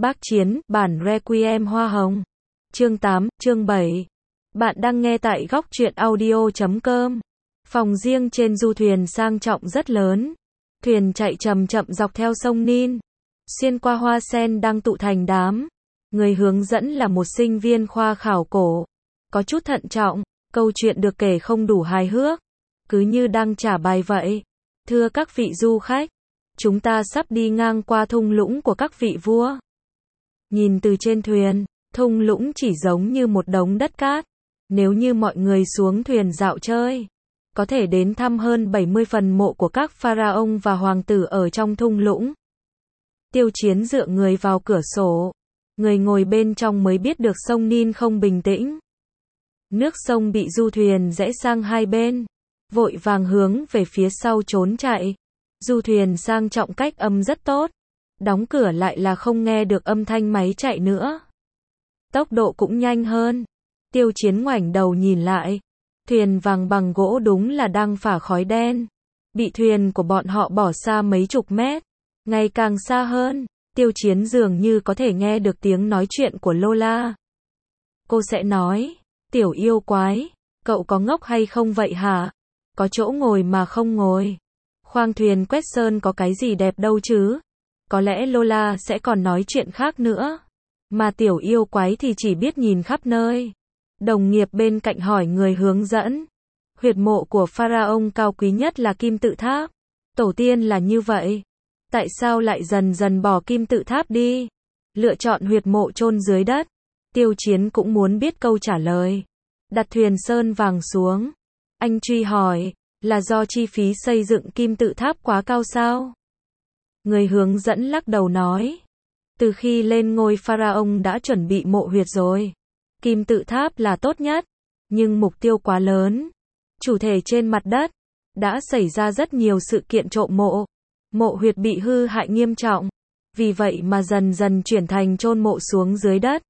Bác Chiến, bản Requiem Hoa Hồng. Chương 8, chương 7. Bạn đang nghe tại góc truyện audio.com. Phòng riêng trên du thuyền sang trọng rất lớn. Thuyền chạy chậm chậm dọc theo sông Nin. Xuyên qua hoa sen đang tụ thành đám. Người hướng dẫn là một sinh viên khoa khảo cổ. Có chút thận trọng, câu chuyện được kể không đủ hài hước. Cứ như đang trả bài vậy. Thưa các vị du khách, chúng ta sắp đi ngang qua thung lũng của các vị vua. Nhìn từ trên thuyền, thung lũng chỉ giống như một đống đất cát. Nếu như mọi người xuống thuyền dạo chơi, có thể đến thăm hơn 70 phần mộ của các pharaoh và hoàng tử ở trong thung lũng. Tiêu Chiến dựa người vào cửa sổ. Người ngồi bên trong mới biết được sông Nin không bình tĩnh. Nước sông bị du thuyền rẽ sang hai bên, vội vàng hướng về phía sau trốn chạy. Du thuyền sang trọng cách âm rất tốt. Đóng cửa lại là không nghe được âm thanh máy chạy nữa. Tốc độ cũng nhanh hơn. Tiêu Chiến ngoảnh đầu nhìn lại. Thuyền vàng bằng gỗ đúng là đang phả khói đen. Bị thuyền của bọn họ bỏ xa mấy chục mét. Ngày càng xa hơn. Tiêu Chiến dường như có thể nghe được tiếng nói chuyện của Lola. Cô sẽ nói, tiểu yêu quái, cậu có ngốc hay không vậy hả? Có chỗ ngồi mà không ngồi. Khoang thuyền quét sơn có cái gì đẹp đâu chứ? Có lẽ Lola sẽ còn nói chuyện khác nữa. Mà tiểu yêu quái thì chỉ biết nhìn khắp nơi. Đồng nghiệp bên cạnh hỏi người hướng dẫn. Huyệt mộ của pharaoh cao quý nhất là kim tự tháp. Tổ tiên là như vậy. Tại sao lại dần dần bỏ kim tự tháp đi? Lựa chọn huyệt mộ chôn dưới đất. Tiêu Chiến cũng muốn biết câu trả lời. Đặt thuyền sơn vàng xuống. Anh truy hỏi, là do chi phí xây dựng kim tự tháp quá cao sao? Người hướng dẫn lắc đầu nói. Từ khi lên ngôi pharaoh đã chuẩn bị mộ huyệt rồi. Kim tự tháp là tốt nhất. Nhưng mục tiêu quá lớn. Chủ thể trên mặt đất. Đã xảy ra rất nhiều sự kiện trộm mộ. Mộ huyệt bị hư hại nghiêm trọng. Vì vậy mà dần dần chuyển thành chôn mộ xuống dưới đất.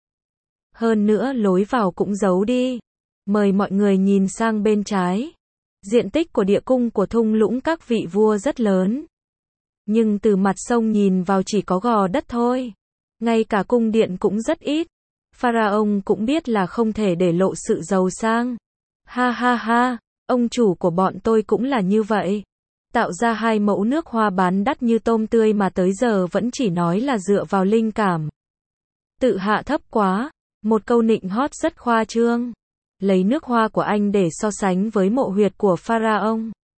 Hơn nữa lối vào cũng giấu đi. Mời mọi người nhìn sang bên trái. Diện tích của địa cung của thung lũng các vị vua rất lớn. Nhưng từ mặt sông nhìn vào chỉ có gò đất thôi. Ngay cả cung điện cũng rất ít. Pharaoh cũng biết là không thể để lộ sự giàu sang. Ha ha ha, ông chủ của bọn tôi cũng là như vậy. Tạo ra 2 mẫu nước hoa bán đắt như tôm tươi mà tới giờ vẫn chỉ nói là dựa vào linh cảm. Tự hạ thấp quá. Một câu nịnh hót rất khoa trương. Lấy nước hoa của anh để so sánh với mộ huyệt của pharaoh.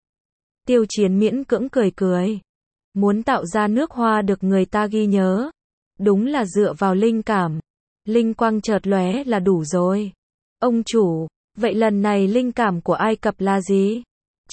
Tiêu Chiến miễn cưỡng cười cười. Muốn tạo ra nước hoa được người ta ghi nhớ. Đúng là dựa vào linh cảm. Linh quang chợt lóe là đủ rồi. Ông chủ, vậy lần này linh cảm của Ai Cập là gì?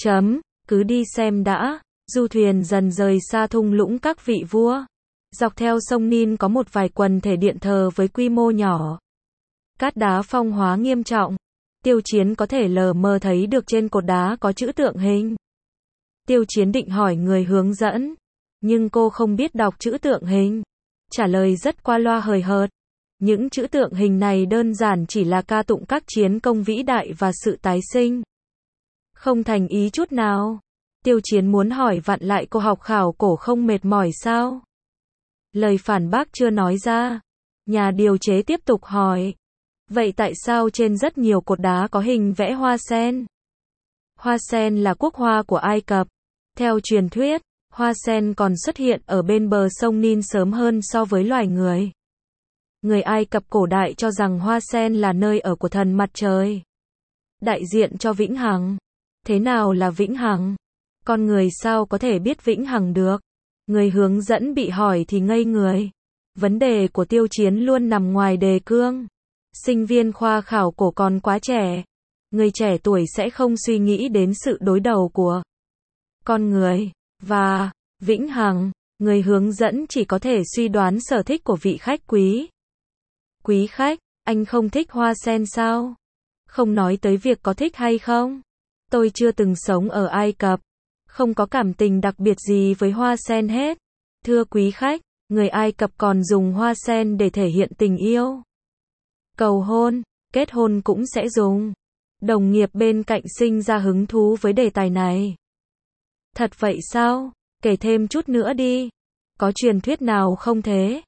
Cứ đi xem đã. Du thuyền dần rời xa thung lũng các vị vua. Dọc theo sông Nin có một vài quần thể điện thờ với quy mô nhỏ. Cát đá phong hóa nghiêm trọng. Tiêu Chiến có thể lờ mờ thấy được trên cột đá có chữ tượng hình. Tiêu Chiến định hỏi người hướng dẫn. Nhưng cô không biết đọc chữ tượng hình. Trả lời rất qua loa hời hợt. Những chữ tượng hình này đơn giản chỉ là ca tụng các chiến công vĩ đại và sự tái sinh. Không thành ý chút nào. Tiêu Chiến muốn hỏi vặn lại cô học khảo cổ không mệt mỏi sao? Lời phản bác chưa nói ra. Nhà điều chế tiếp tục hỏi. Vậy tại sao trên rất nhiều cột đá có hình vẽ hoa sen? Hoa sen là quốc hoa của Ai Cập. Theo truyền thuyết, hoa sen còn xuất hiện ở bên bờ sông Nin sớm hơn so với loài người. Người Ai Cập cổ đại cho rằng hoa sen là nơi ở của thần mặt trời. Đại diện cho vĩnh hằng. Thế nào là vĩnh hằng? Con người sao có thể biết vĩnh hằng được? Người hướng dẫn bị hỏi thì ngây người. Vấn đề của Tiêu Chiến luôn nằm ngoài đề cương. Sinh viên khoa khảo cổ còn quá trẻ. Người trẻ tuổi sẽ không suy nghĩ đến sự đối đầu của con người và vĩnh hằng. Người hướng dẫn chỉ có thể suy đoán sở thích của vị khách quý. Quý khách, anh không thích hoa sen sao? Không nói tới việc có thích hay không. Tôi chưa từng sống ở Ai Cập. Không có cảm tình đặc biệt gì với hoa sen hết. Thưa quý khách, người Ai Cập còn dùng hoa sen để thể hiện tình yêu. Cầu hôn, kết hôn cũng sẽ dùng. Đồng nghiệp bên cạnh sinh ra hứng thú với đề tài này. Thật vậy sao? Kể thêm chút nữa đi. Có truyền thuyết nào không thế?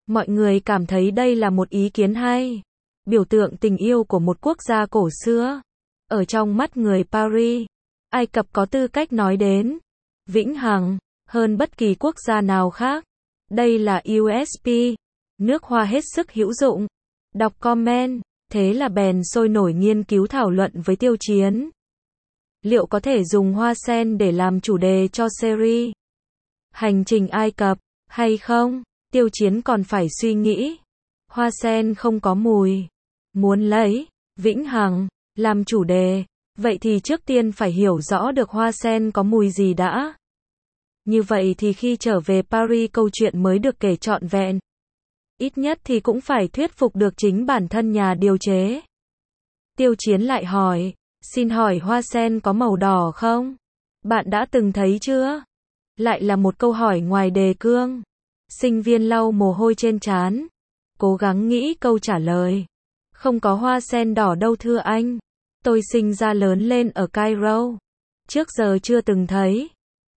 Mọi người cảm thấy đây là một ý kiến hay. Biểu tượng tình yêu của một quốc gia cổ xưa. Ở trong mắt người Paris, Ai Cập có tư cách nói đến vĩnh hằng hơn bất kỳ quốc gia nào khác. Đây là USP. Nước hoa hết sức hữu dụng. Đọc comment, thế là bèn sôi nổi nghiên cứu thảo luận với Tiêu Chiến. Liệu có thể dùng hoa sen để làm chủ đề cho series Hành trình Ai Cập hay không? Tiêu Chiến còn phải suy nghĩ. Hoa sen không có mùi. Muốn lấy vĩnh hằng làm chủ đề, vậy thì trước tiên phải hiểu rõ được hoa sen có mùi gì đã. Như vậy thì khi trở về Paris câu chuyện mới được kể trọn vẹn. Ít nhất thì cũng phải thuyết phục được chính bản thân nhà điều chế. Tiêu Chiến lại hỏi, xin hỏi hoa sen có màu đỏ không? Bạn đã từng thấy chưa? Lại là một câu hỏi ngoài đề cương. Sinh viên lau mồ hôi trên trán, cố gắng nghĩ câu trả lời. Không có hoa sen đỏ đâu thưa anh. Tôi sinh ra lớn lên ở Cairo. Trước giờ chưa từng thấy.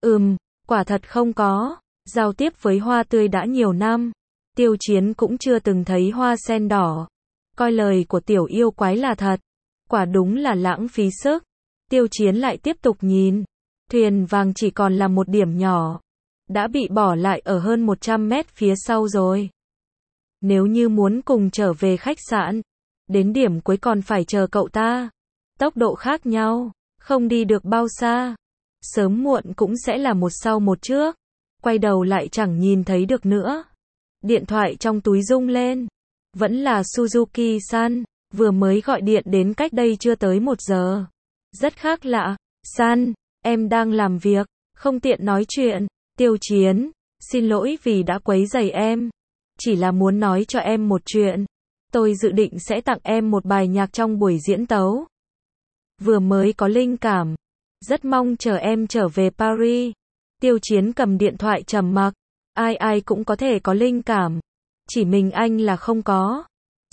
Quả thật không có. Giao tiếp với hoa tươi đã nhiều năm. Tiêu Chiến cũng chưa từng thấy hoa sen đỏ. Coi lời của tiểu yêu quái là thật. Quả đúng là lãng phí sức. Tiêu Chiến lại tiếp tục nhìn. Thuyền vàng chỉ còn là một điểm nhỏ. Đã bị bỏ lại ở hơn 100 mét phía sau rồi. Nếu như muốn cùng trở về khách sạn, đến điểm cuối còn phải chờ cậu ta. Tốc độ khác nhau, không đi được bao xa. Sớm muộn cũng sẽ là một sau một trước. Quay đầu lại chẳng nhìn thấy được nữa. Điện thoại trong túi rung lên. Vẫn là Suzuki-san, vừa mới gọi điện đến cách đây chưa tới 1 giờ. Rất khác lạ. San, em đang làm việc, không tiện nói chuyện. Tiêu Chiến, xin lỗi vì đã quấy rầy em. Chỉ là muốn nói cho em một chuyện. Tôi dự định sẽ tặng em một bài nhạc trong buổi diễn tấu. Vừa mới có linh cảm. Rất mong chờ em trở về Paris. Tiêu Chiến cầm điện thoại trầm mặc. Ai cũng có thể có linh cảm. Chỉ mình anh là không có.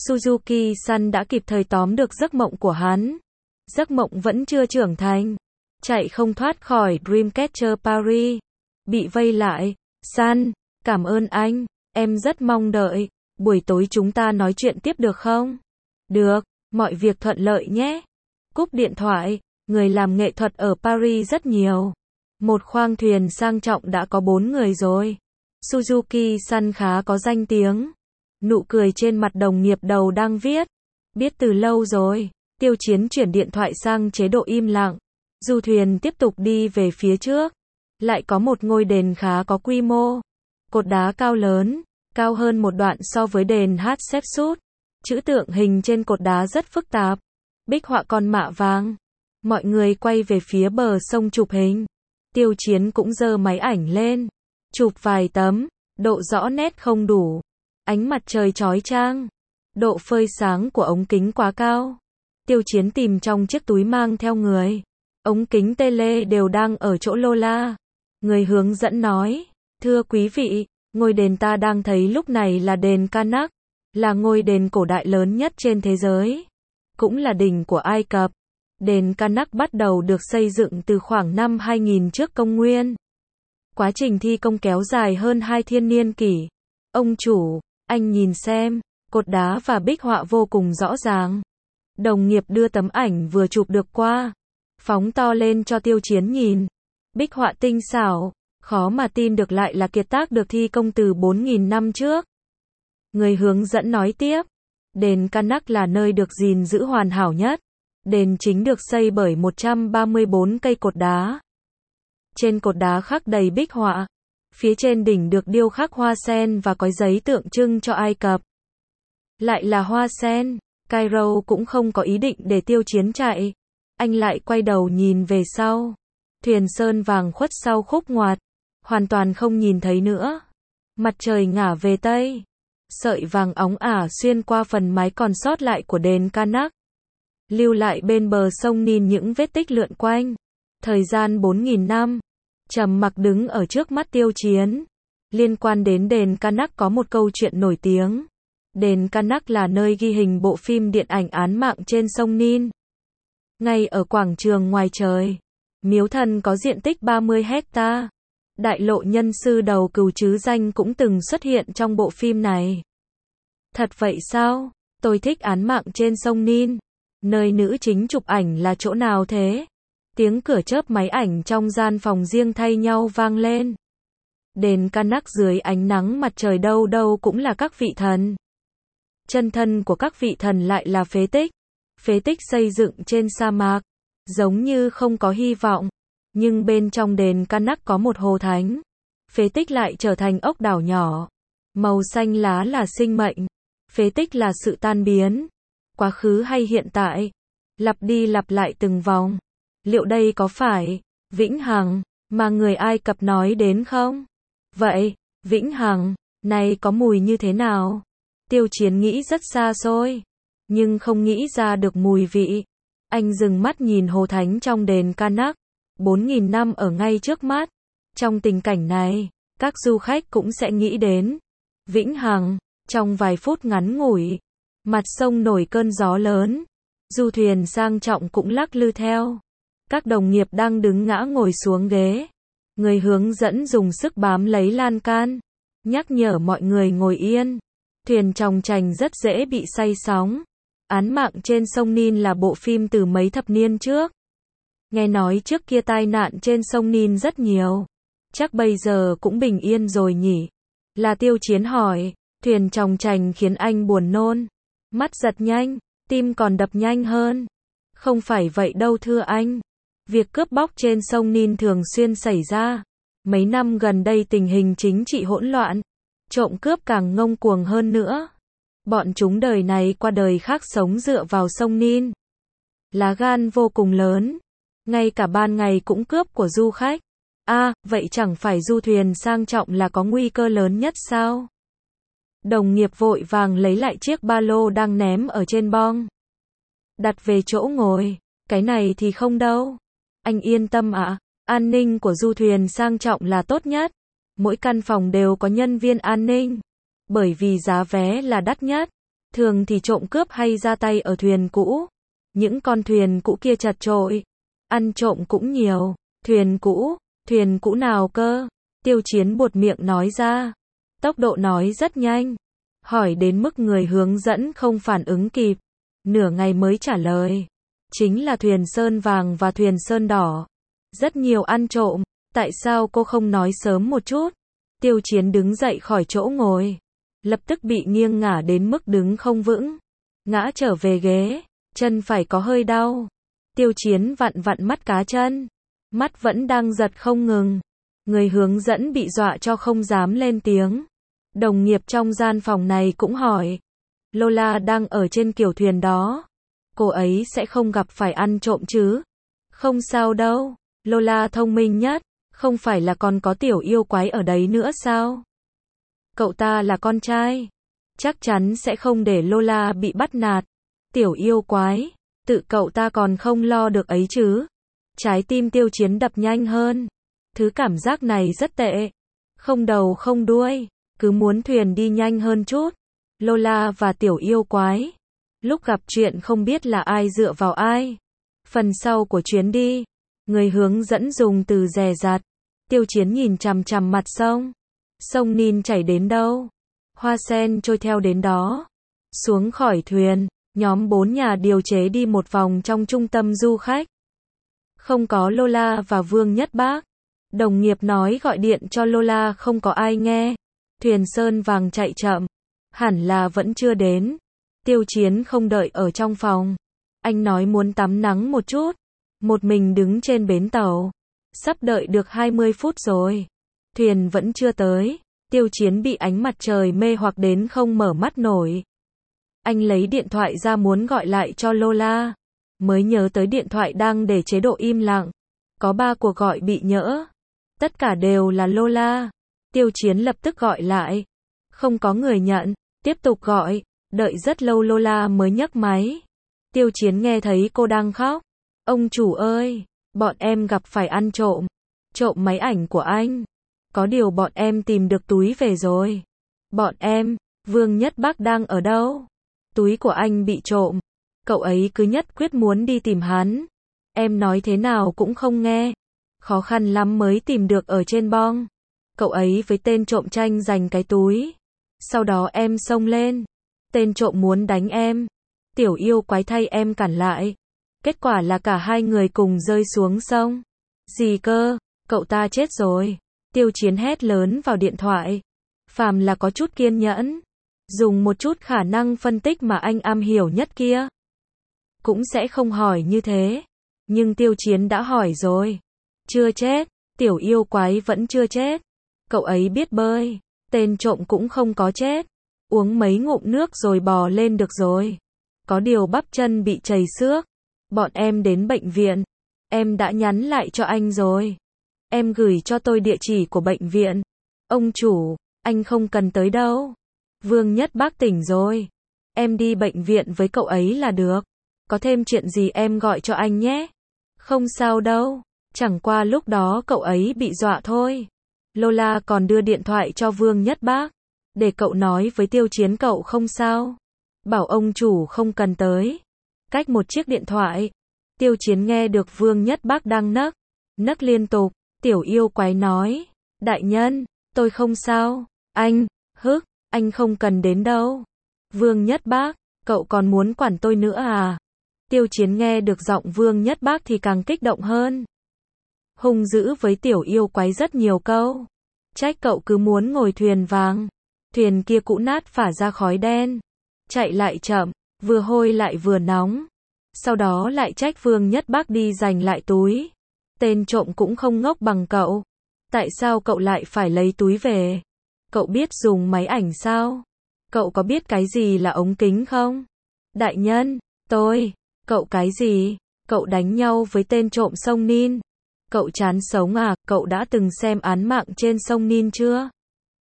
Suzuki-san đã kịp thời tóm được giấc mộng của hắn. Giấc mộng vẫn chưa trưởng thành. Chạy không thoát khỏi Dreamcatcher Paris. Bị vây lại. San, cảm ơn anh. Em rất mong đợi. Buổi tối chúng ta nói chuyện tiếp được không? Được, mọi việc thuận lợi nhé. Cúp điện thoại. Người làm nghệ thuật ở Paris rất nhiều. Một khoang thuyền sang trọng đã có 4 người rồi. Suzuki-san khá có danh tiếng. Nụ cười trên mặt đồng nghiệp đầu đang viết. Biết từ lâu rồi. Tiêu Chiến chuyển điện thoại sang chế độ im lặng. Du thuyền tiếp tục đi về phía trước. Lại có một ngôi đền khá có quy mô. Cột đá cao lớn, cao hơn một đoạn so với đền Hatshepsut. Chữ tượng hình trên cột đá rất phức tạp. Bích họa con mạ vàng. Mọi người quay về phía bờ sông chụp hình. Tiêu Chiến cũng giơ máy ảnh lên. Chụp vài tấm. Độ rõ nét không đủ. Ánh mặt trời chói chang. Độ phơi sáng của ống kính quá cao. Tiêu Chiến tìm trong chiếc túi mang theo người. Ống kính tele đều đang ở chỗ Lola. Người hướng dẫn nói. Thưa quý vị, ngôi đền ta đang thấy lúc này là đền Karnak. Là ngôi đền cổ đại lớn nhất trên thế giới. Cũng là đỉnh của Ai Cập. Đền Karnak bắt đầu được xây dựng từ khoảng năm 2000 trước công nguyên. Quá trình thi công kéo dài hơn 2 thiên niên kỷ. Ông chủ, anh nhìn xem, cột đá và bích họa vô cùng rõ ràng. Đồng nghiệp đưa tấm ảnh vừa chụp được qua. Phóng to lên cho Tiêu Chiến nhìn. Bích họa tinh xảo, khó mà tin được lại là kiệt tác được thi công từ 4.000 năm trước. Người hướng dẫn nói tiếp. Đền Karnak là nơi được gìn giữ hoàn hảo nhất. Đền chính được xây bởi 134 cây cột đá. Trên cột đá khắc đầy bích họa. Phía trên đỉnh được điêu khắc hoa sen và cói giấy tượng trưng cho Ai Cập. Lại là hoa sen. Cairo cũng không có ý định để Tiêu Chiến chạy. Anh lại quay đầu nhìn về sau. Thuyền sơn vàng khuất sau khúc ngoặt. Hoàn toàn không nhìn thấy nữa. Mặt trời ngả về tây. Sợi vàng óng ả xuyên qua phần mái còn sót lại của đền Karnak. Lưu lại bên bờ sông Nin những vết tích lượn quanh. Thời gian 4.000 năm. Trầm mặc đứng ở trước mắt Tiêu Chiến. Liên quan đến đền Karnak có một câu chuyện nổi tiếng. Đền Karnak là nơi ghi hình bộ phim điện ảnh án mạng trên sông Nin. Ngay ở quảng trường ngoài trời. Miếu thần có diện tích 30 hecta. Đại lộ nhân sư đầu cừu chứ danh cũng từng xuất hiện trong bộ phim này. Thật vậy sao? Tôi thích án mạng trên sông Nin. Nơi nữ chính chụp ảnh là chỗ nào thế? Tiếng cửa chớp máy ảnh trong gian phòng riêng thay nhau vang lên. Đền Karnak dưới ánh nắng mặt trời đâu đâu cũng là các vị thần. Chân thân của các vị thần lại là phế tích. Phế tích xây dựng trên sa mạc, giống như không có hy vọng. Nhưng bên trong đền Karnak có một hồ thánh. Phế tích lại trở thành ốc đảo nhỏ. Màu xanh lá là sinh mệnh. Phế tích là sự tan biến. Quá khứ hay hiện tại? Lặp đi lặp lại từng vòng. Liệu đây có phải vĩnh hằng mà người Ai Cập nói đến không? Vậy, vĩnh hằng này có mùi như thế nào? Tiêu Chiến nghĩ rất xa xôi, nhưng không nghĩ ra được mùi vị. Anh dừng mắt nhìn hồ thánh trong đền Karnak, 4.000 năm ở ngay trước mắt. Trong tình cảnh này, các du khách cũng sẽ nghĩ đến vĩnh hằng. Trong vài phút ngắn ngủi, mặt sông nổi cơn gió lớn, du thuyền sang trọng cũng lắc lư theo. Các đồng nghiệp đang đứng ngã ngồi xuống ghế. Người hướng dẫn dùng sức bám lấy lan can, nhắc nhở mọi người ngồi yên. Thuyền chòng chành rất dễ bị say sóng. Án mạng trên sông Nin là bộ phim từ mấy thập niên trước. Nghe nói trước kia tai nạn trên sông Nin rất nhiều. Chắc bây giờ cũng bình yên rồi nhỉ? Là Tiêu Chiến hỏi. Thuyền chòng chành khiến anh buồn nôn. Mắt giật nhanh, tim còn đập nhanh hơn. Không phải vậy đâu thưa anh. Việc cướp bóc trên sông Nin thường xuyên xảy ra. Mấy năm gần đây tình hình chính trị hỗn loạn. Trộm cướp càng ngông cuồng hơn nữa. Bọn chúng đời này qua đời khác sống dựa vào sông Nin. Lá gan vô cùng lớn. Ngay cả ban ngày cũng cướp của du khách. Vậy chẳng phải du thuyền sang trọng là có nguy cơ lớn nhất sao? Đồng nghiệp vội vàng lấy lại chiếc ba lô đang ném ở trên bong. Đặt về chỗ ngồi. Cái này thì không đâu. Anh yên tâm ạ. An ninh của du thuyền sang trọng là tốt nhất. Mỗi căn phòng đều có nhân viên an ninh. Bởi vì giá vé là đắt nhất. Thường thì trộm cướp hay ra tay ở thuyền cũ. Những con thuyền cũ kia chật chội. Ăn trộm cũng nhiều. Thuyền cũ nào cơ? Tiêu Chiến buột miệng nói ra. Tốc độ nói rất nhanh. Hỏi đến mức người hướng dẫn không phản ứng kịp. Nửa ngày mới trả lời. Chính là thuyền sơn vàng và thuyền sơn đỏ. Rất nhiều ăn trộm. Tại sao cô không nói sớm một chút? Tiêu Chiến đứng dậy khỏi chỗ ngồi. Lập tức bị nghiêng ngả đến mức đứng không vững. Ngã trở về ghế. Chân phải có hơi đau. Tiêu Chiến vặn vặn mắt cá chân. Mắt vẫn đang giật không ngừng. Người hướng dẫn bị dọa cho không dám lên tiếng. Đồng nghiệp trong gian phòng này cũng hỏi. Lola đang ở trên kiểu thuyền đó. Cô ấy sẽ không gặp phải ăn trộm chứ? Không sao đâu. Lola thông minh nhất. Không phải là còn có tiểu yêu quái ở đấy nữa sao? Cậu ta là con trai. Chắc chắn sẽ không để Lola bị bắt nạt. Tiểu yêu quái. Tự cậu ta còn không lo được ấy chứ. Trái tim Tiêu Chiến đập nhanh hơn. Thứ cảm giác này rất tệ. Không đầu không đuôi. Cứ muốn thuyền đi nhanh hơn chút. Lola và tiểu yêu quái. Lúc gặp chuyện không biết là ai dựa vào ai. Phần sau của chuyến đi. Người hướng dẫn dùng từ dè dặt. Tiêu Chiến nhìn chằm chằm mặt sông. Sông Nin chảy đến đâu? Hoa sen trôi theo đến đó. Xuống khỏi thuyền. Nhóm 4 nhà điều chế đi một vòng trong trung tâm du khách. Không có Lola và Vương Nhất Bác. Đồng nghiệp nói gọi điện cho Lola không có ai nghe. Thuyền sơn vàng chạy chậm. Hẳn là vẫn chưa đến. Tiêu Chiến không đợi ở trong phòng. Anh nói muốn tắm nắng một chút. Một mình đứng trên bến tàu. Sắp đợi được 20 phút rồi. Thuyền vẫn chưa tới. Tiêu Chiến bị ánh mặt trời mê hoặc đến không mở mắt nổi. Anh lấy điện thoại ra muốn gọi lại cho Lola. Mới nhớ tới điện thoại đang để chế độ im lặng. Có 3 cuộc gọi bị nhỡ. Tất cả đều là Lola. Tiêu Chiến lập tức gọi lại. Không có người nhận. Tiếp tục gọi. Đợi rất lâu Lola mới nhấc máy. Tiêu Chiến nghe thấy cô đang khóc. Ông chủ ơi, bọn em gặp phải ăn trộm. Trộm máy ảnh của anh. Có điều bọn em tìm được túi về rồi. Bọn em, Vương Nhất Bác đang ở đâu? Túi của anh bị trộm. Cậu ấy cứ nhất quyết muốn đi tìm hắn. Em nói thế nào cũng không nghe. Khó khăn lắm mới tìm được ở trên bong. Cậu ấy với tên trộm tranh giành cái túi. Sau đó em xông lên. tên trộm muốn đánh em. Tiểu yêu quái thay em cản lại. Kết quả là cả hai người cùng rơi xuống sông. Gì cơ, cậu ta chết rồi. Tiêu Chiến hét lớn vào điện thoại. Phàm là có chút kiên nhẫn, dùng một chút khả năng phân tích mà anh am hiểu nhất kia, cũng sẽ không hỏi như thế. Nhưng Tiêu Chiến đã hỏi rồi. Chưa chết, tiểu yêu quái vẫn chưa chết. Cậu ấy biết bơi, tên trộm cũng không có chết. Uống mấy ngụm nước rồi bò lên được rồi. Có điều bắp chân bị trầy xước. Bọn em đến bệnh viện. Em đã nhắn lại cho anh rồi. Em gửi cho tôi địa chỉ của bệnh viện. Ông chủ, anh không cần tới đâu. Vương Nhất Bác tỉnh rồi. Em đi bệnh viện với cậu ấy là được. Có thêm chuyện gì em gọi cho anh nhé. Không sao đâu. Chẳng qua lúc đó cậu ấy bị dọa thôi. Lola còn đưa điện thoại cho Vương Nhất Bác. Để cậu nói với Tiêu Chiến cậu không sao. Bảo ông chủ không cần tới. Cách một chiếc điện thoại. Tiêu Chiến nghe được Vương Nhất Bác đang nấc liên tục. Tiểu yêu quái nói. Đại nhân, tôi không sao. Anh, anh không cần đến đâu. Vương Nhất Bác, cậu còn muốn quản tôi nữa à? Tiêu Chiến nghe được giọng Vương Nhất Bác thì càng kích động hơn. Hung dữ với tiểu yêu quái rất nhiều câu. Trách cậu cứ muốn ngồi thuyền vàng. Thuyền kia cũ nát phả ra khói đen. Chạy lại chậm, vừa hôi lại vừa nóng. Sau đó lại trách Vương Nhất Bác đi giành lại túi. Tên trộm cũng không ngốc bằng cậu. Tại sao cậu lại phải lấy túi về? Cậu biết dùng máy ảnh sao? Cậu có biết cái gì là ống kính không? Đại nhân, cậu cái gì? Cậu đánh nhau với tên trộm sông Nin. Cậu chán sống à? Cậu đã từng xem án mạng trên sông Nin chưa?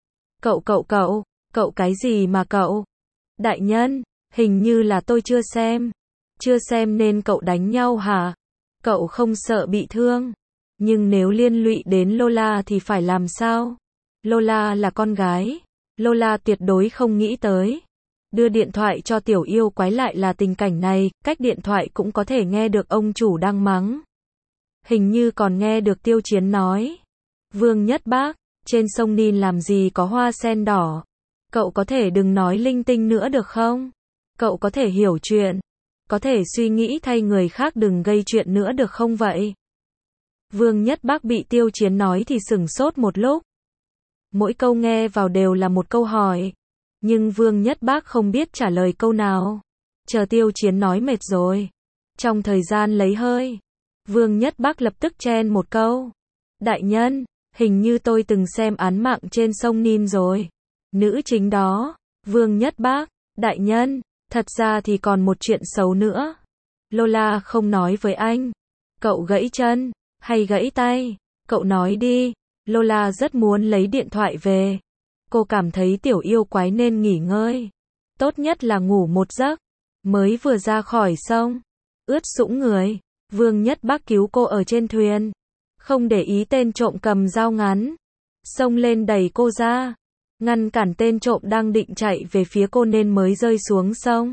Cậu cái gì mà cậu? Đại nhân, hình như là tôi chưa xem. Chưa xem nên cậu đánh nhau hả? Cậu không sợ bị thương. Nhưng nếu liên lụy đến Lola thì phải làm sao? Lola là con gái. Lola tuyệt đối không nghĩ tới. Đưa điện thoại cho tiểu yêu quái lại là tình cảnh này, cách điện thoại cũng có thể nghe được ông chủ đang mắng. Hình như còn nghe được Tiêu Chiến nói. Vương Nhất Bác, trên sông Nin làm gì có hoa sen đỏ? Cậu có thể đừng nói linh tinh nữa được không? Cậu có thể hiểu chuyện. Có thể suy nghĩ thay người khác, đừng gây chuyện nữa được không vậy? Vương Nhất Bác bị Tiêu Chiến nói thì sửng sốt một lúc. Mỗi câu nghe vào đều là một câu hỏi. Nhưng Vương Nhất Bác không biết trả lời câu nào. Chờ Tiêu Chiến nói mệt rồi. Trong thời gian lấy hơi, Vương Nhất Bác lập tức chen một câu. Đại nhân, hình như tôi từng xem án mạng trên sông Nin rồi. Nữ chính đó. Vương Nhất Bác, đại nhân, thật ra thì còn một chuyện xấu nữa. Lola không nói với anh. Cậu gãy chân, hay gãy tay? Cậu nói đi. Lola rất muốn lấy điện thoại về. Cô cảm thấy tiểu yêu quái nên nghỉ ngơi. Tốt nhất là ngủ một giấc. Mới vừa ra khỏi sông, ướt sũng người. Vương Nhất Bác cứu cô ở trên thuyền. Không để ý tên trộm cầm dao ngắn. Xông lên đẩy cô ra. Ngăn cản tên trộm đang định chạy về phía cô nên mới rơi xuống sông.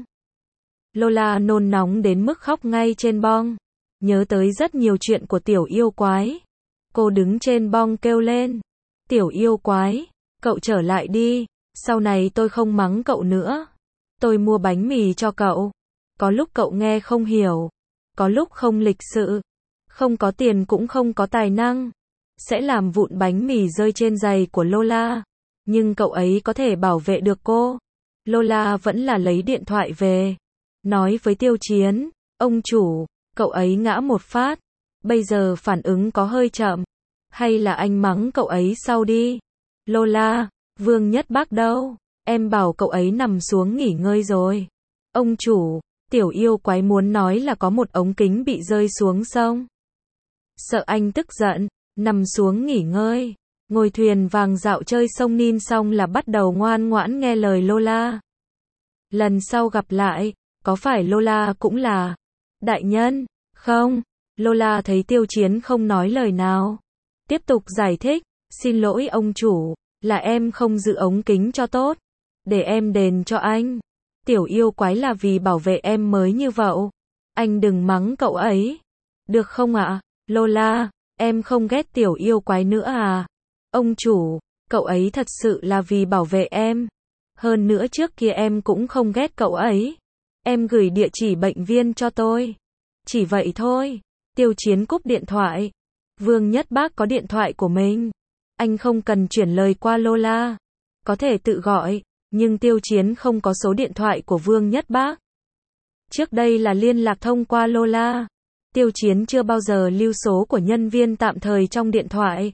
Lola nôn nóng đến mức khóc ngay trên bong. Nhớ tới rất nhiều chuyện của tiểu yêu quái. Cô đứng trên bong kêu lên. Tiểu yêu quái, cậu trở lại đi. Sau này tôi không mắng cậu nữa. Tôi mua bánh mì cho cậu. Có lúc cậu nghe không hiểu. Có lúc không lịch sự. Không có tiền cũng không có tài năng. Sẽ làm vụn bánh mì rơi trên giày của Lola. Nhưng cậu ấy có thể bảo vệ được cô. Lola vẫn là lấy điện thoại về. Nói với Tiêu Chiến. Ông chủ, cậu ấy ngã một phát. Bây giờ phản ứng có hơi chậm. Hay là anh mắng cậu ấy sau đi. Lola, Vương Nhất Bác đâu? Em bảo cậu ấy nằm xuống nghỉ ngơi rồi. Ông chủ, tiểu yêu quái muốn nói là có một ống kính bị rơi xuống sông. Sợ anh tức giận, nằm xuống nghỉ ngơi. Ngồi thuyền vàng dạo chơi sông Nin xong là bắt đầu ngoan ngoãn nghe lời Lola. Lần sau gặp lại, có phải Lola cũng là đại nhân? Không. Lola thấy Tiêu Chiến không nói lời nào. Tiếp tục giải thích. Xin lỗi ông chủ, là em không giữ ống kính cho tốt. Để em đền cho anh. Tiểu yêu quái là vì bảo vệ em mới như vậy. Anh đừng mắng cậu ấy. Được không ạ? Lola, em không ghét tiểu yêu quái nữa à? Ông chủ, cậu ấy thật sự là vì bảo vệ em. Hơn nữa trước kia em cũng không ghét cậu ấy. Em gửi địa chỉ bệnh viên cho tôi. Chỉ vậy thôi. Tiêu Chiến cúp điện thoại. Vương Nhất Bác có điện thoại của mình. Anh không cần chuyển lời qua Lola. Có thể tự gọi, nhưng Tiêu Chiến không có số điện thoại của Vương Nhất Bác. Trước đây là liên lạc thông qua Lola. Tiêu Chiến chưa bao giờ lưu số của nhân viên tạm thời trong điện thoại.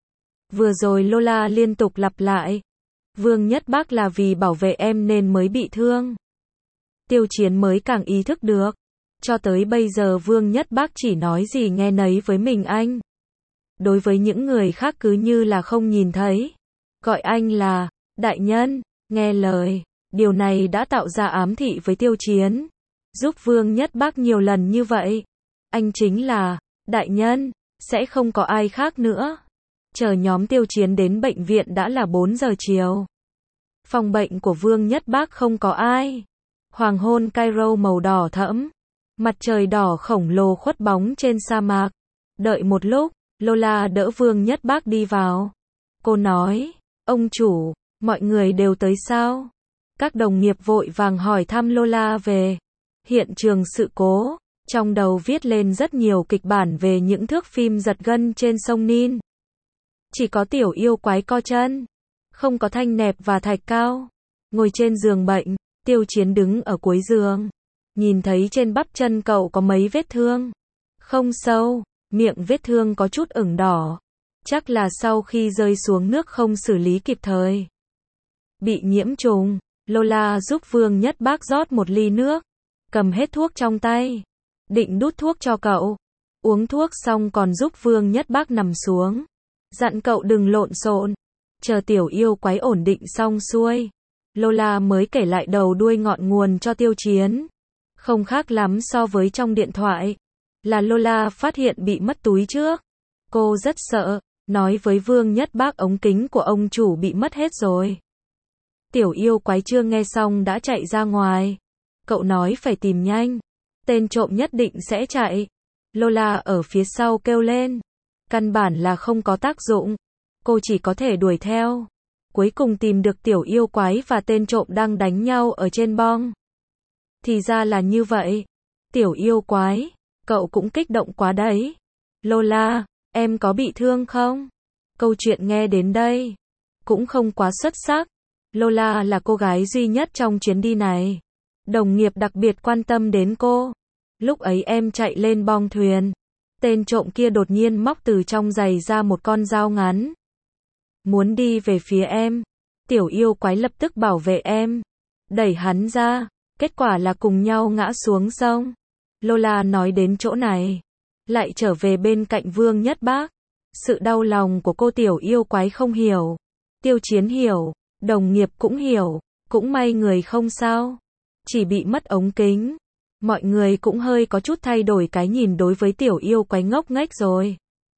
Vừa rồi Lola liên tục lặp lại. Vương Nhất Bác là vì bảo vệ em nên mới bị thương. Tiêu Chiến mới càng ý thức được. Cho tới bây giờ Vương Nhất Bác chỉ nói gì nghe nấy với mình anh. Đối với những người khác cứ như là không nhìn thấy. Gọi anh là đại nhân, nghe lời. Điều này đã tạo ra ám thị với Tiêu Chiến. Giúp Vương Nhất Bác nhiều lần như vậy. Anh chính là đại nhân, sẽ không có ai khác nữa. Chờ nhóm Tiêu Chiến đến bệnh viện đã là 4 giờ chiều. Phòng bệnh của Vương Nhất Bác không có ai. Hoàng hôn Cairo màu đỏ thẫm. Mặt trời đỏ khổng lồ khuất bóng trên sa mạc. Đợi một lúc, Lola đỡ Vương Nhất Bác đi vào. Cô nói, ông chủ, mọi người đều tới sao? Các đồng nghiệp vội vàng hỏi thăm Lola về hiện trường sự cố. Trong đầu viết lên rất nhiều kịch bản về những thước phim giật gân trên sông Nin. Chỉ có tiểu yêu quái co chân. Không có Thanh Nẹp và Thạch Cao. Ngồi trên giường bệnh, Tiêu Chiến đứng ở cuối giường. Nhìn thấy trên bắp chân cậu có mấy vết thương. Không sâu, miệng vết thương có chút ửng đỏ. Chắc là sau khi rơi xuống nước không xử lý kịp thời. Bị nhiễm trùng, Lola giúp Vương Nhất Bác rót một ly nước. Cầm hết thuốc trong tay. Định đút thuốc cho cậu. Uống thuốc xong còn giúp Vương Nhất Bác nằm xuống. Dặn cậu đừng lộn xộn. Chờ tiểu yêu quái ổn định xong xuôi. Lola mới kể lại đầu đuôi ngọn nguồn cho Tiêu Chiến. Không khác lắm so với trong điện thoại. Là Lola phát hiện bị mất túi trước. Cô rất sợ. Nói với Vương Nhất Bác ống kính của ông chủ bị mất hết rồi. Tiểu yêu quái chưa nghe xong đã chạy ra ngoài. Cậu nói phải tìm nhanh. Tên trộm nhất định sẽ chạy. Lola ở phía sau kêu lên. Căn bản là không có tác dụng. Cô chỉ có thể đuổi theo. Cuối cùng tìm được tiểu yêu quái và tên trộm đang đánh nhau ở trên bong. Thì ra là như vậy. Tiểu yêu quái, cậu cũng kích động quá đấy. Lola, em có bị thương không? Câu chuyện nghe đến đây cũng không quá xuất sắc. Lola là cô gái duy nhất trong chuyến đi này. Đồng nghiệp đặc biệt quan tâm đến cô. Lúc ấy em chạy lên bong thuyền. Tên trộm kia đột nhiên móc từ trong giày ra một con dao ngắn. Muốn đi về phía em. Tiểu yêu quái lập tức bảo vệ em. Đẩy hắn ra. Kết quả là cùng nhau ngã xuống sông. Lola nói đến chỗ này. Lại trở về bên cạnh Vương Nhất Bác. Sự đau lòng của cô tiểu yêu quái không hiểu. Tiêu Chiến hiểu. Đồng nghiệp cũng hiểu. Cũng may người không sao. Chỉ bị mất ống kính. Mọi người cũng hơi có chút thay đổi cái nhìn đối với tiểu yêu quái ngốc nghếch rồi.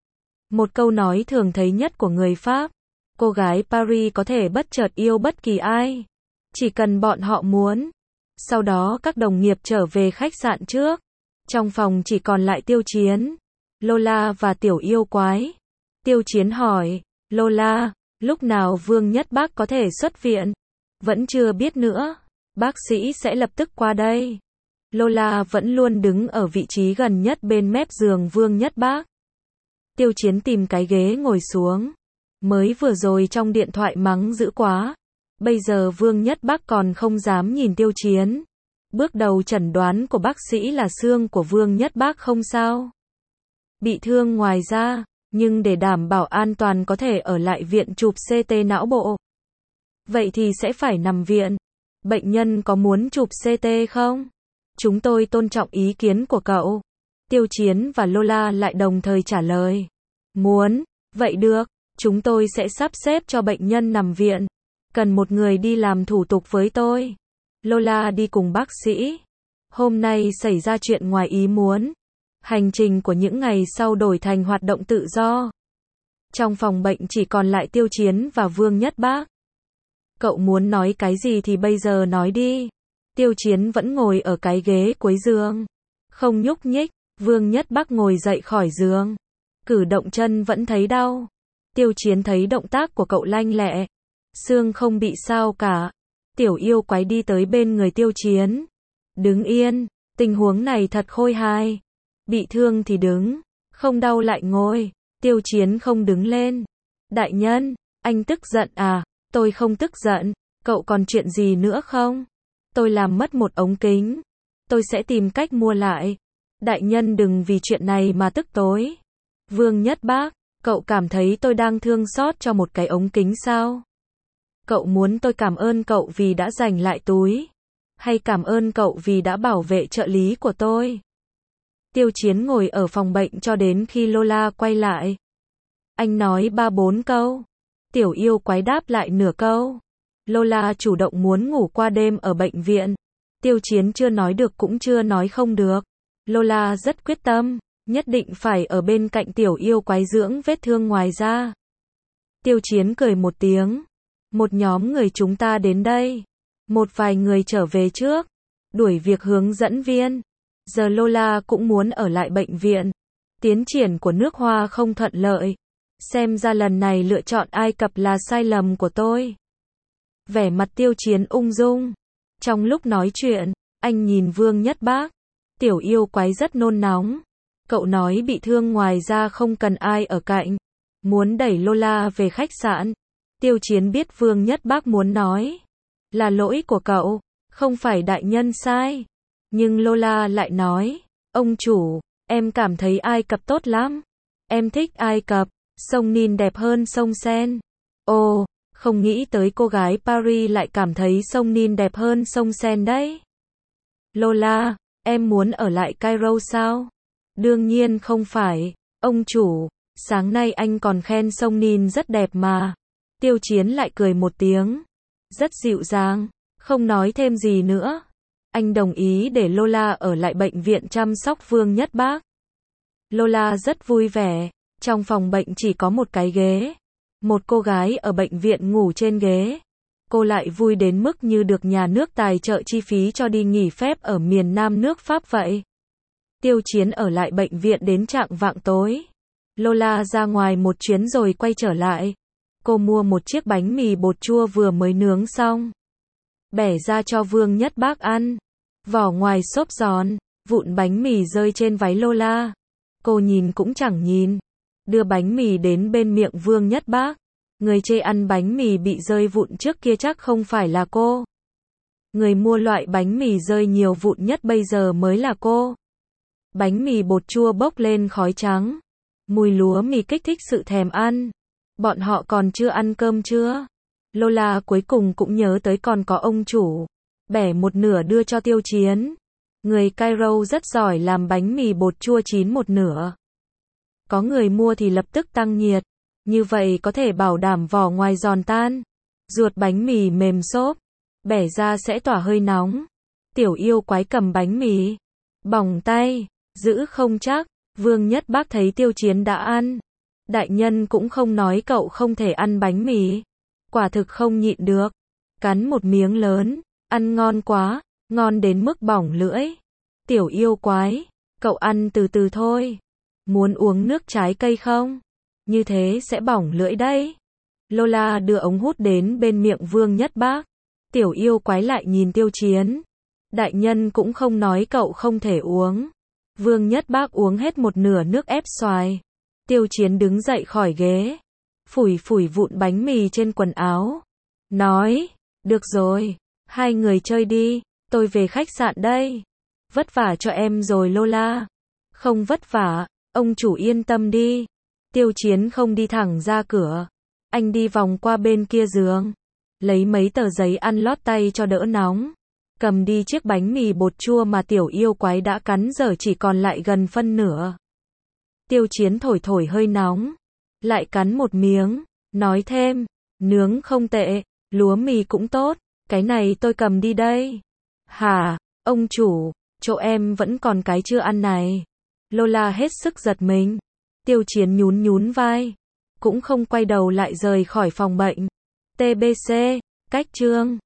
Một câu nói thường thấy nhất của người Pháp. Cô gái Paris có thể bất chợt yêu bất kỳ ai. Chỉ cần bọn họ muốn. Sau đó các đồng nghiệp trở về khách sạn trước. Trong phòng chỉ còn lại Tiêu Chiến, Lola và tiểu yêu quái. Tiêu Chiến hỏi, Lola, lúc nào Vương Nhất Bác có thể xuất viện? Vẫn chưa biết nữa. Bác sĩ sẽ lập tức qua đây. Lola vẫn luôn đứng ở vị trí gần nhất bên mép giường Vương Nhất Bác. Tiêu Chiến tìm cái ghế ngồi xuống. Mới vừa rồi trong điện thoại mắng dữ quá. Bây giờ Vương Nhất Bác còn không dám nhìn Tiêu Chiến. Bước đầu chẩn đoán của bác sĩ là xương của Vương Nhất Bác không sao. Bị thương ngoài da, nhưng để đảm bảo an toàn có thể ở lại viện chụp CT não bộ. Vậy thì sẽ phải nằm viện. Bệnh nhân có muốn chụp CT không? Chúng tôi tôn trọng ý kiến của cậu. Tiêu Chiến và Lola lại đồng thời trả lời. Muốn, vậy được, chúng tôi sẽ sắp xếp cho bệnh nhân nằm viện. Cần một người đi làm thủ tục với tôi. Lola đi cùng bác sĩ. Hôm nay xảy ra chuyện ngoài ý muốn. Hành trình của những ngày sau đổi thành hoạt động tự do. Trong phòng bệnh chỉ còn lại Tiêu Chiến và Vương Nhất Bác. Cậu muốn nói cái gì thì bây giờ nói đi. Tiêu Chiến vẫn ngồi ở cái ghế cuối giường. Không nhúc nhích. Vương Nhất Bác ngồi dậy khỏi giường. Cử động chân vẫn thấy đau. Tiêu Chiến thấy động tác của cậu lanh lẹ. Xương không bị sao cả. Tiểu yêu quái đi tới bên người Tiêu Chiến. Đứng yên, tình huống này thật khôi hài. Bị thương thì đứng, không đau lại ngồi. Tiêu Chiến không đứng lên. Đại nhân, anh tức giận à? Tôi không tức giận, cậu còn chuyện gì nữa không? Tôi làm mất một ống kính. Tôi sẽ tìm cách mua lại. Đại nhân đừng vì chuyện này mà tức tối. Vương Nhất Bác, cậu cảm thấy tôi đang thương xót cho một cái ống kính sao? Cậu muốn tôi cảm ơn cậu vì đã giành lại túi? Hay cảm ơn cậu vì đã bảo vệ trợ lý của tôi? Tiêu Chiến ngồi ở phòng bệnh cho đến khi Lola quay lại. Anh nói 3-4 câu. Tiểu yêu quái đáp lại nửa câu. Lola chủ động muốn ngủ qua đêm ở bệnh viện. Tiêu Chiến chưa nói được cũng chưa nói không được. Lola rất quyết tâm, nhất định phải ở bên cạnh tiểu yêu quái dưỡng vết thương ngoài da. Tiêu Chiến cười một tiếng. Một nhóm người chúng ta đến đây. Một vài người trở về trước. Đuổi việc hướng dẫn viên. Giờ Lola cũng muốn ở lại bệnh viện. Tiến triển của nước Hoa không thuận lợi. Xem ra lần này lựa chọn Ai Cập là sai lầm của tôi. Vẻ mặt Tiêu Chiến ung dung. Trong lúc nói chuyện, anh nhìn Vương Nhất Bác. Tiểu yêu quái rất nôn nóng. Cậu nói bị thương ngoài ra không cần ai ở cạnh. Muốn đẩy Lola về khách sạn. Tiêu Chiến biết Vương Nhất Bác muốn nói là lỗi của cậu, không phải đại nhân sai. Nhưng Lola lại nói, ông chủ, em cảm thấy Ai Cập tốt lắm. Em thích Ai Cập, sông Nin đẹp hơn sông Sen. Ồ, không nghĩ tới cô gái Paris lại cảm thấy sông Nin đẹp hơn sông Sen đấy. Lola, em muốn ở lại Cairo sao? Đương nhiên không phải, ông chủ, sáng nay anh còn khen sông Nin rất đẹp mà. Tiêu Chiến lại cười một tiếng, rất dịu dàng, không nói thêm gì nữa. Anh đồng ý để Lola ở lại bệnh viện chăm sóc Vương Nhất Bác. Lola rất vui vẻ, trong phòng bệnh chỉ có một cái ghế. Một cô gái ở bệnh viện ngủ trên ghế. Cô lại vui đến mức như được nhà nước tài trợ chi phí cho đi nghỉ phép ở miền Nam nước Pháp vậy. Tiêu Chiến ở lại bệnh viện đến chạng vạng tối. Lola ra ngoài một chuyến rồi quay trở lại. Cô mua một chiếc bánh mì bột chua vừa mới nướng xong. Bẻ ra cho Vương Nhất Bác ăn. Vỏ ngoài xốp giòn, vụn bánh mì rơi trên váy Lola. Cô nhìn cũng chẳng nhìn. Đưa bánh mì đến bên miệng Vương Nhất Bác. Người chê ăn bánh mì bị rơi vụn trước kia chắc không phải là cô. Người mua loại bánh mì rơi nhiều vụn nhất bây giờ mới là cô. Bánh mì bột chua bốc lên khói trắng. Mùi lúa mì kích thích sự thèm ăn. Bọn họ còn chưa ăn cơm chưa? Lola cuối cùng cũng nhớ tới còn có ông chủ. Bẻ một nửa đưa cho Tiêu Chiến. Người Cairo rất giỏi làm bánh mì bột chua chín một nửa. Có người mua thì lập tức tăng nhiệt. Như vậy có thể bảo đảm vỏ ngoài giòn tan. Ruột bánh mì mềm xốp. Bẻ ra sẽ tỏa hơi nóng. Tiểu yêu quái cầm bánh mì. Bỏng tay. Giữ không chắc. Vương Nhất Bác thấy Tiêu Chiến đã ăn. Đại nhân cũng không nói cậu không thể ăn bánh mì. Quả thực không nhịn được. Cắn một miếng lớn. Ăn ngon quá. Ngon đến mức bỏng lưỡi. Tiểu yêu quái. Cậu ăn từ từ thôi. Muốn uống nước trái cây không? Như thế sẽ bỏng lưỡi đấy. Lola đưa ống hút đến bên miệng Vương Nhất Bác. Tiểu yêu quái lại nhìn Tiêu Chiến. Đại nhân cũng không nói cậu không thể uống. Vương Nhất Bác uống hết một nửa nước ép xoài. Tiêu Chiến đứng dậy khỏi ghế. Phủi phủi vụn bánh mì trên quần áo. Nói, được rồi, hai người chơi đi, tôi về khách sạn đây. Vất vả cho em rồi Lola. Không vất vả, ông chủ yên tâm đi. Tiêu Chiến không đi thẳng ra cửa. Anh đi vòng qua bên kia giường. Lấy mấy tờ giấy ăn lót tay cho đỡ nóng. Cầm đi chiếc bánh mì bột chua mà tiểu yêu quái đã cắn giờ chỉ còn lại gần phân nửa. Tiêu Chiến thổi thổi hơi nóng. Lại cắn một miếng. Nói thêm. Nướng không tệ. Lúa mì cũng tốt. Cái này tôi cầm đi đây. Hả? Ông chủ. Chỗ em vẫn còn cái chưa ăn này. Lola hết sức giật mình. Tiêu Chiến nhún nhún vai. Cũng không quay đầu lại rời khỏi phòng bệnh. TBC. Cách chương.